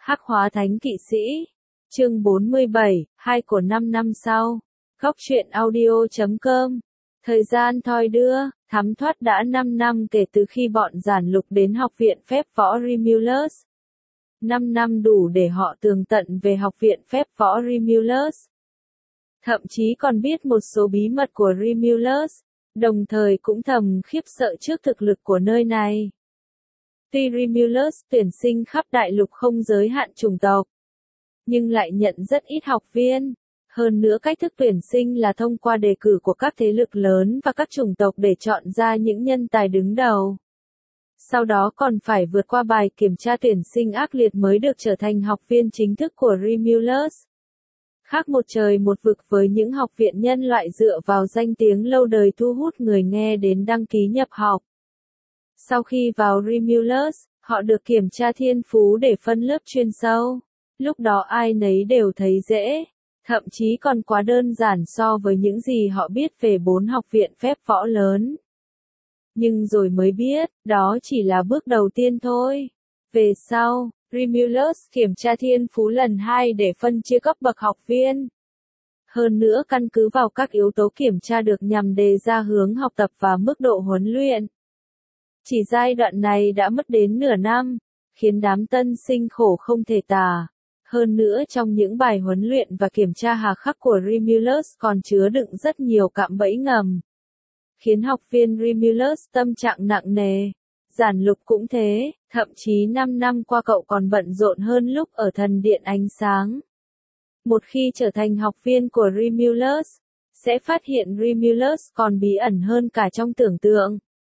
Hắc hóa thánh kỵ sĩ. Chương 47, 2 của 5 năm sau. Góc truyện audio.com. Thời gian thoi đưa, thấm thoát đã 5 năm kể từ khi bọn giản lục đến học viện phép võ Remulus. 5 năm đủ để họ tường tận về học viện phép võ Remulus. Thậm chí còn biết một số bí mật của Remulus, đồng thời cũng thầm khiếp sợ trước thực lực của nơi này. Tuy Remulus tuyển sinh khắp đại lục không giới hạn chủng tộc, nhưng lại nhận rất ít học viên. Hơn nữa cách thức tuyển sinh là thông qua đề cử của các thế lực lớn và các chủng tộc để chọn ra những nhân tài đứng đầu. Sau đó còn phải vượt qua bài kiểm tra tuyển sinh ác liệt mới được trở thành học viên chính thức của Remulus. Khác một trời một vực với những học viện nhân loại dựa vào danh tiếng lâu đời thu hút người nghe đến đăng ký nhập học. Sau khi vào Remulus, họ được kiểm tra thiên phú để phân lớp chuyên sâu. Lúc đó ai nấy đều thấy dễ, thậm chí còn quá đơn giản so với những gì họ biết về 4 học viện phép võ lớn. Nhưng rồi mới biết, đó chỉ là bước đầu tiên thôi. Về sau, Remulus kiểm tra thiên phú lần 2 để phân chia cấp bậc học viên. Hơn nữa căn cứ vào các yếu tố kiểm tra được nhằm đề ra hướng học tập và mức độ huấn luyện. Chỉ giai đoạn này đã mất đến nửa năm, khiến đám tân sinh khổ không thể tả. Hơn nữa trong những bài huấn luyện và kiểm tra hà khắc của Remulus còn chứa đựng rất nhiều cạm bẫy ngầm, khiến học viên Remulus tâm trạng nặng nề. Giản lục cũng thế, thậm chí 5 năm qua cậu còn bận rộn hơn lúc ở thần điện ánh sáng. Một khi trở thành học viên của Remulus, sẽ phát hiện Remulus còn bí ẩn hơn cả trong tưởng tượng.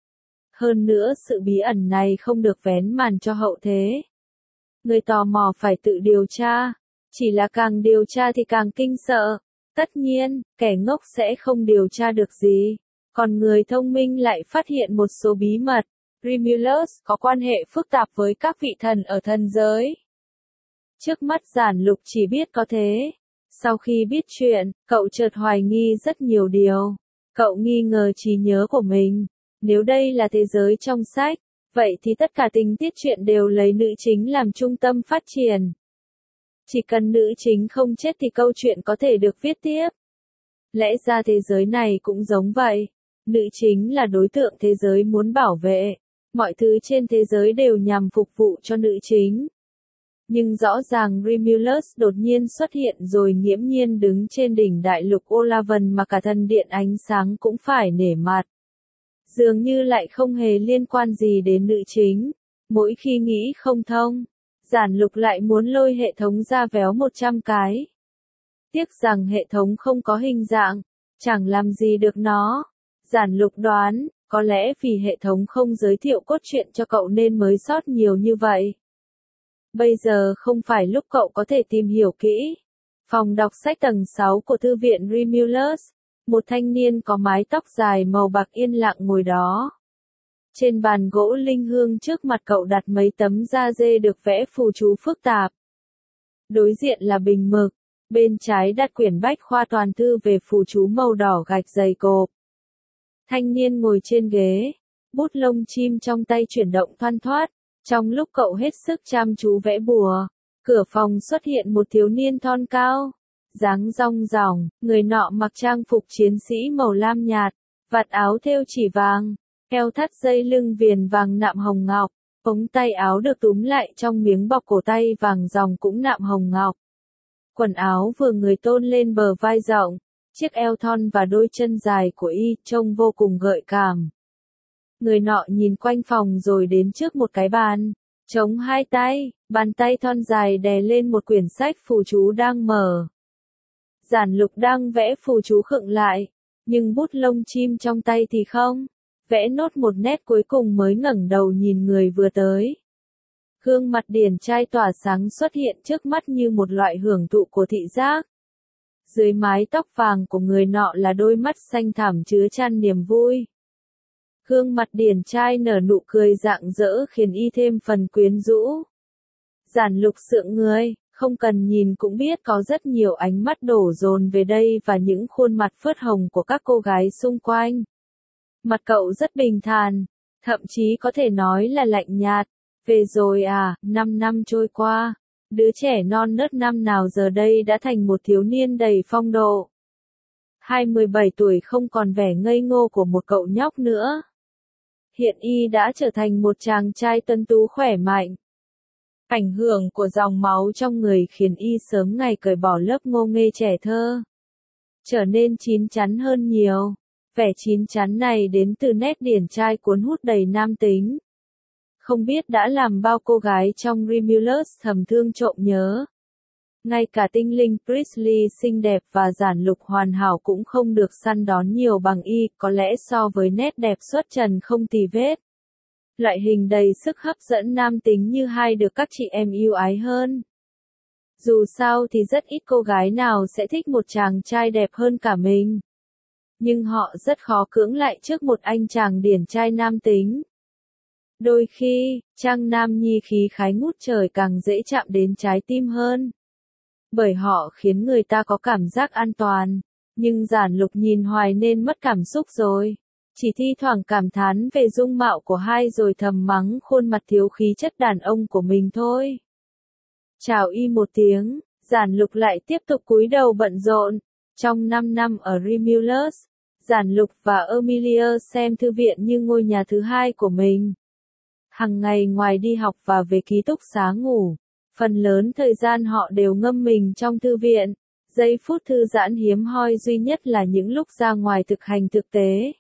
Hơn nữa sự bí ẩn này không được vén màn cho hậu thế. Người tò mò phải tự điều tra, chỉ là càng điều tra thì càng kinh sợ. Tất nhiên, kẻ ngốc sẽ không điều tra được gì, còn người thông minh lại phát hiện một số bí mật. Remulus có quan hệ phức tạp với các vị thần ở thần giới. Trước mắt giản lục chỉ biết có thế. Sau khi biết chuyện, cậu chợt hoài nghi rất nhiều điều. Cậu nghi ngờ trí nhớ của mình. Nếu đây là thế giới trong sách, vậy thì tất cả tình tiết truyện đều lấy nữ chính làm trung tâm phát triển. Chỉ cần nữ chính không chết thì câu chuyện có thể được viết tiếp. Lẽ ra thế giới này cũng giống vậy. Nữ chính là đối tượng thế giới muốn bảo vệ. Mọi thứ trên thế giới đều nhằm phục vụ cho nữ chính. Nhưng rõ ràng Remulus đột nhiên xuất hiện rồi nghiễm nhiên đứng trên đỉnh đại lục Olavan mà cả thần điện ánh sáng cũng phải nể mặt. Dường như lại không hề liên quan gì đến nữ chính. Mỗi khi nghĩ không thông, giản lục lại muốn lôi hệ thống ra véo 100 cái. Tiếc rằng hệ thống không có hình dạng, chẳng làm gì được nó. Giản lục đoán, có lẽ vì hệ thống không giới thiệu cốt truyện cho cậu nên mới sót nhiều như vậy. Bây giờ không phải lúc cậu có thể tìm hiểu kỹ. Phòng đọc sách tầng 6 của thư viện Remulus. Một thanh niên có mái tóc dài màu bạc yên lặng ngồi đó. Trên bàn gỗ linh hương trước mặt cậu đặt mấy tấm da dê được vẽ phù chú phức tạp. Đối diện là bình mực, bên trái đặt quyển bách khoa toàn thư về phù chú màu đỏ gạch dày cộp. Thanh niên ngồi trên ghế, bút lông chim trong tay chuyển động thoăn thoắt. Trong lúc cậu hết sức chăm chú vẽ bùa, cửa phòng xuất hiện một thiếu niên thon cao. Dáng rong ròng, người nọ mặc trang phục chiến sĩ màu lam nhạt, vạt áo thêu chỉ vàng, eo thắt dây lưng viền vàng nạm hồng ngọc, ống tay áo được túm lại trong miếng bọc cổ tay vàng ròng cũng nạm hồng ngọc. Quần áo vừa người tôn lên bờ vai rộng, chiếc eo thon và đôi chân dài của y trông vô cùng gợi cảm. Người nọ nhìn quanh phòng rồi đến trước một cái bàn, chống hai tay, bàn tay thon dài đè lên một quyển sách phù chú đang mở. Giản lục đang vẽ phù chú khựng lại, nhưng bút lông chim trong tay thì không. Vẽ nốt một nét cuối cùng mới ngẩng đầu nhìn người vừa tới. Gương mặt điển trai tỏa sáng xuất hiện trước mắt như một loại hưởng thụ của thị giác. Dưới mái tóc vàng của người nọ là đôi mắt xanh thẳm chứa chan niềm vui. Gương mặt điển trai nở nụ cười rạng rỡ khiến y thêm phần quyến rũ. Giản lục sượng người. Không cần nhìn cũng biết có rất nhiều ánh mắt đổ dồn về đây và những khuôn mặt phớt hồng của các cô gái xung quanh. Mặt cậu rất bình thản, thậm chí có thể nói là lạnh nhạt. Về rồi à, 5 năm trôi qua, Đứa trẻ non nớt năm nào giờ đây đã thành một thiếu niên đầy phong độ. 27 tuổi không còn vẻ ngây ngô của một cậu nhóc nữa. Hiện y đã trở thành một chàng trai tuấn tú khỏe mạnh. Ảnh hưởng của dòng máu trong người khiến y sớm ngày cởi bỏ lớp ngô nghê trẻ thơ. Trở nên chín chắn hơn nhiều. Vẻ chín chắn này đến từ nét điển trai cuốn hút đầy nam tính. Không biết đã làm bao cô gái trong Romulus thầm thương trộm nhớ. Ngay cả tinh linh Priestley xinh đẹp và giản lục hoàn hảo cũng không được săn đón nhiều bằng y, có lẽ so với nét đẹp xuất trần không tì vết. Loại hình đầy sức hấp dẫn nam tính như hai được các chị em yêu ái hơn. Dù sao thì rất ít cô gái nào sẽ thích một chàng trai đẹp hơn cả mình. Nhưng họ rất khó cưỡng lại trước một anh chàng điển trai nam tính. Đôi khi, trang nam nhi khí khái ngút trời càng dễ chạm đến trái tim hơn. Bởi họ khiến người ta có cảm giác an toàn. Nhưng giản lục nhìn hoài nên mất cảm xúc rồi. Chỉ thi thoảng cảm thán về dung mạo của hai rồi thầm mắng khuôn mặt thiếu khí chất đàn ông của mình thôi. Chào y một tiếng, giản lục lại tiếp tục cúi đầu bận rộn. Trong 5 năm ở Romulus, giản lục và Emilia xem thư viện như ngôi nhà thứ hai của mình. Hằng ngày ngoài đi học và về ký túc xá ngủ, phần lớn thời gian họ đều ngâm mình trong thư viện. Giây phút thư giãn hiếm hoi duy nhất là những lúc ra ngoài thực hành thực tế.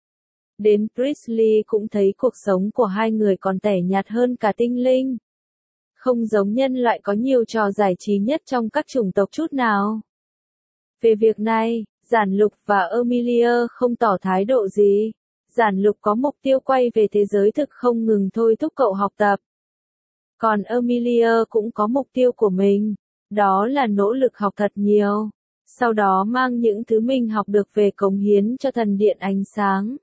Đến Priestley cũng thấy cuộc sống của hai người còn tẻ nhạt hơn cả tinh linh. Không giống nhân loại có nhiều trò giải trí nhất trong các chủng tộc chút nào. Về việc này, giản lục và Emilia không tỏ thái độ gì. Giản lục có mục tiêu quay về thế giới thực không ngừng thôi thúc cậu học tập. Còn Emilia cũng có mục tiêu của mình, đó là nỗ lực học thật nhiều. Sau đó mang những thứ mình học được về cống hiến cho thần điện ánh sáng.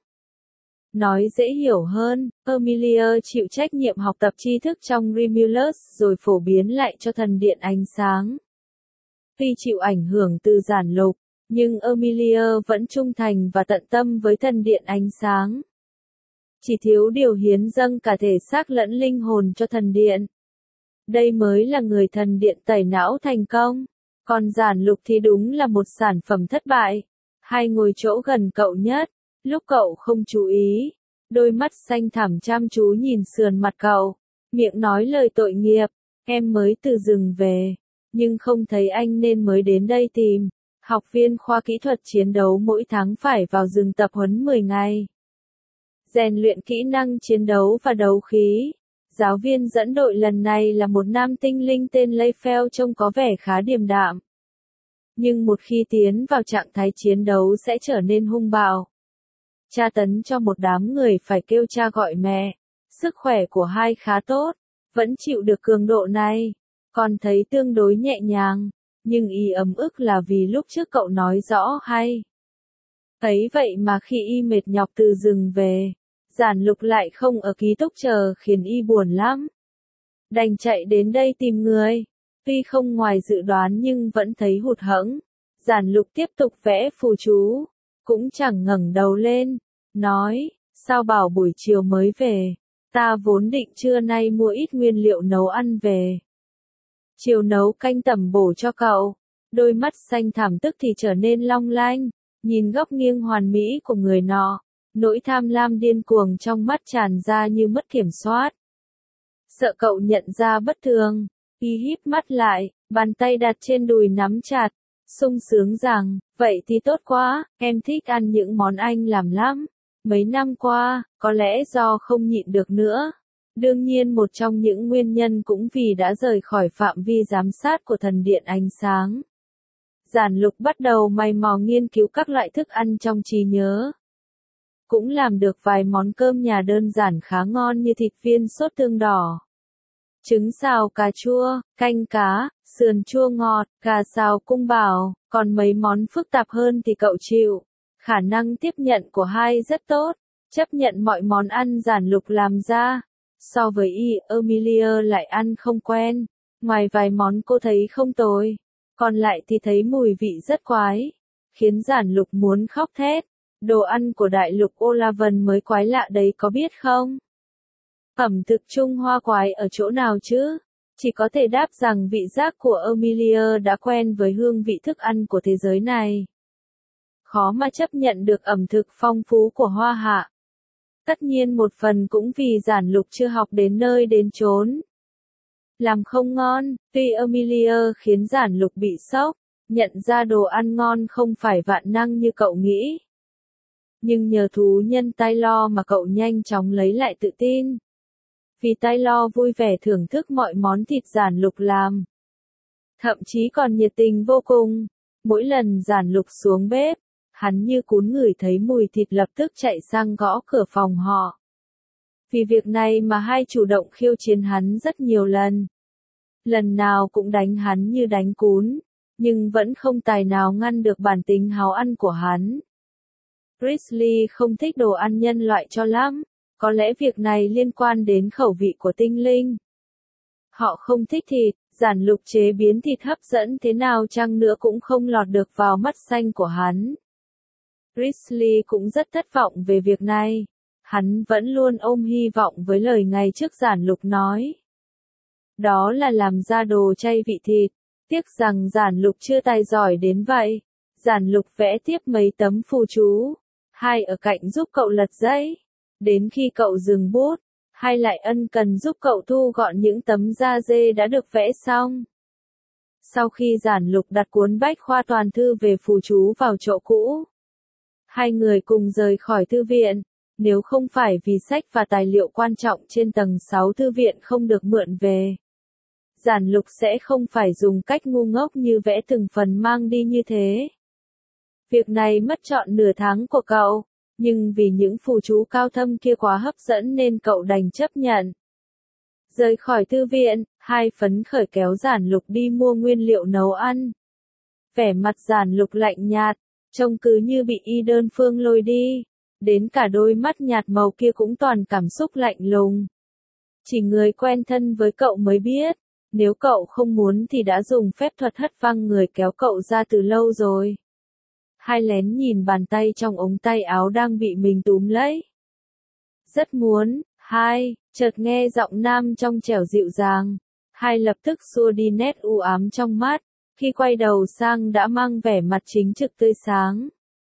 Nói dễ hiểu hơn, Emilia chịu trách nhiệm học tập tri thức trong Romulus rồi phổ biến lại cho thần điện ánh sáng. Tuy chịu ảnh hưởng từ giản lục, nhưng Emilia vẫn trung thành và tận tâm với thần điện ánh sáng. Chỉ thiếu điều hiến dâng cả thể xác lẫn linh hồn cho thần điện. Đây mới là người thần điện tẩy não thành công. Còn giản lục thì đúng là một sản phẩm thất bại. Hay ngồi chỗ gần cậu nhất, lúc cậu không chú ý, đôi mắt xanh thẳm chăm chú nhìn sườn mặt cậu, miệng nói lời tội nghiệp, em mới từ rừng về, nhưng không thấy anh nên mới đến đây tìm. Học viên khoa kỹ thuật chiến đấu mỗi tháng phải vào rừng tập huấn 10 ngày. Rèn luyện kỹ năng chiến đấu và đấu khí. Giáo viên dẫn đội lần này là một nam tinh linh tên Leifel trông có vẻ khá điềm đạm. Nhưng một khi tiến vào trạng thái chiến đấu sẽ trở nên hung bạo. Tra tấn cho một đám người phải kêu cha gọi mẹ. Sức khỏe của hai khá tốt, vẫn chịu được cường độ này. Còn thấy tương đối nhẹ nhàng, nhưng y ấm ức là vì lúc trước cậu nói rõ hay. Ấy vậy mà khi y mệt nhọc từ rừng về, giản lục lại không ở ký túc chờ khiến y buồn lắm. Đành chạy đến đây tìm người. Tuy không ngoài dự đoán nhưng vẫn thấy hụt hẫng. Giản lục tiếp tục vẽ phù chú. Cũng chẳng ngẩng đầu lên. Nói, sao bảo buổi chiều mới về. Ta vốn định trưa nay mua ít nguyên liệu nấu ăn về. Chiều nấu canh tẩm bổ cho cậu. Đôi mắt xanh thẳm tức thì trở nên long lanh. Nhìn góc nghiêng hoàn mỹ của người nọ. Nỗi tham lam điên cuồng trong mắt tràn ra như mất kiểm soát. Sợ cậu nhận ra bất thường, y híp mắt lại, bàn tay đặt trên đùi nắm chặt, sung sướng rằng, vậy thì tốt quá, em thích ăn những món anh làm lắm. Mấy năm qua, có lẽ do không nhịn được nữa. Đương nhiên một trong những nguyên nhân cũng vì đã rời khỏi phạm vi giám sát của thần điện ánh sáng. Giản lục bắt đầu mày mò nghiên cứu các loại thức ăn trong trí nhớ. Cũng làm được vài món cơm nhà đơn giản khá ngon như thịt viên sốt tương đỏ, trứng xào cà chua, canh cá, sườn chua ngọt, gà xào cung bảo, còn mấy món phức tạp hơn thì cậu chịu. Khả năng tiếp nhận của hai rất tốt, chấp nhận mọi món ăn giản lục làm ra. So với y, Emilia lại ăn không quen, ngoài vài món cô thấy không tồi, còn lại thì thấy mùi vị rất quái, khiến giản lục muốn khóc thét. Đồ ăn của đại lục Olavan mới quái lạ đấy có biết không? Ẩm thực Trung Hoa quái ở chỗ nào chứ? chỉ có thể đáp rằng vị giác của Amelia đã quen với hương vị thức ăn của thế giới này. Khó mà chấp nhận được ẩm thực phong phú của Hoa Hạ. Tất nhiên một phần cũng vì Giản Lục chưa học đến nơi đến chốn. Làm không ngon, tuy Amelia khiến Giản Lục bị sốc, nhận ra đồ ăn ngon không phải vạn năng như cậu nghĩ. Nhưng nhờ thú nhân Taylor mà cậu nhanh chóng lấy lại tự tin. Vì Taylor vui vẻ thưởng thức mọi món thịt Giản Lục làm. Thậm chí còn nhiệt tình vô cùng. Mỗi lần Giản Lục xuống bếp, hắn như cún ngửi thấy mùi thịt lập tức chạy sang gõ cửa phòng họ. Vì việc này mà hai chủ động khiêu chiến hắn rất nhiều lần. Lần nào cũng đánh hắn như đánh cún, nhưng vẫn không tài nào ngăn được bản tính háo ăn của hắn. Grizzly không thích đồ ăn nhân loại cho lắm, có lẽ việc này liên quan đến khẩu vị của tinh linh. Họ không thích thịt, Giản Lục chế biến thịt hấp dẫn thế nào chăng nữa cũng không lọt được vào mắt xanh của hắn. Grizzly cũng rất thất vọng về việc này. Hắn vẫn luôn ôm hy vọng với lời ngày trước Giản Lục nói. Đó là làm ra đồ chay vị thịt. Tiếc rằng Giản Lục chưa tài giỏi đến vậy. Giản Lục vẽ tiếp mấy tấm phù chú. Hai ở cạnh giúp cậu lật giấy. Đến khi cậu dừng bút, Hai lại ân cần giúp cậu thu gọn những tấm da dê đã được vẽ xong. Sau khi Giản Lục đặt cuốn bách khoa toàn thư về phù chú vào chỗ cũ, hai người cùng rời khỏi thư viện. Nếu không phải vì sách và tài liệu quan trọng trên tầng 6 thư viện không được mượn về, Giản Lục sẽ không phải dùng cách ngu ngốc như vẽ từng phần mang đi như thế. Việc này mất trọn nửa tháng của cậu, nhưng vì những phù chú cao thâm kia quá hấp dẫn nên cậu đành chấp nhận. Rời khỏi thư viện, Hai phấn khởi kéo Giản Lục đi mua nguyên liệu nấu ăn. Vẻ mặt Giản Lục lạnh nhạt, trông cứ như bị y đơn phương lôi đi. Đến cả đôi mắt nhạt màu kia cũng toàn cảm xúc lạnh lùng. Chỉ người quen thân với cậu mới biết, nếu cậu không muốn thì đã dùng phép thuật hất văng người kéo cậu ra từ lâu rồi. Hai lén nhìn bàn tay trong ống tay áo đang bị mình túm lấy. Rất muốn, Hai, chợt nghe giọng nam trong trẻo dịu dàng. Hai lập tức xua đi nét u ám trong mắt, khi quay đầu sang đã mang vẻ mặt chính trực tươi sáng.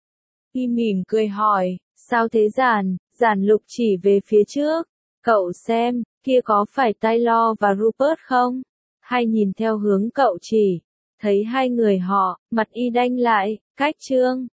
Y mỉm cười hỏi, sao thế Giản Lục chỉ về phía trước. Cậu xem, kia có phải Taylor và Rupert không? Hai nhìn theo hướng cậu chỉ, thấy hai người họ, mặt y đanh lại, cách trương.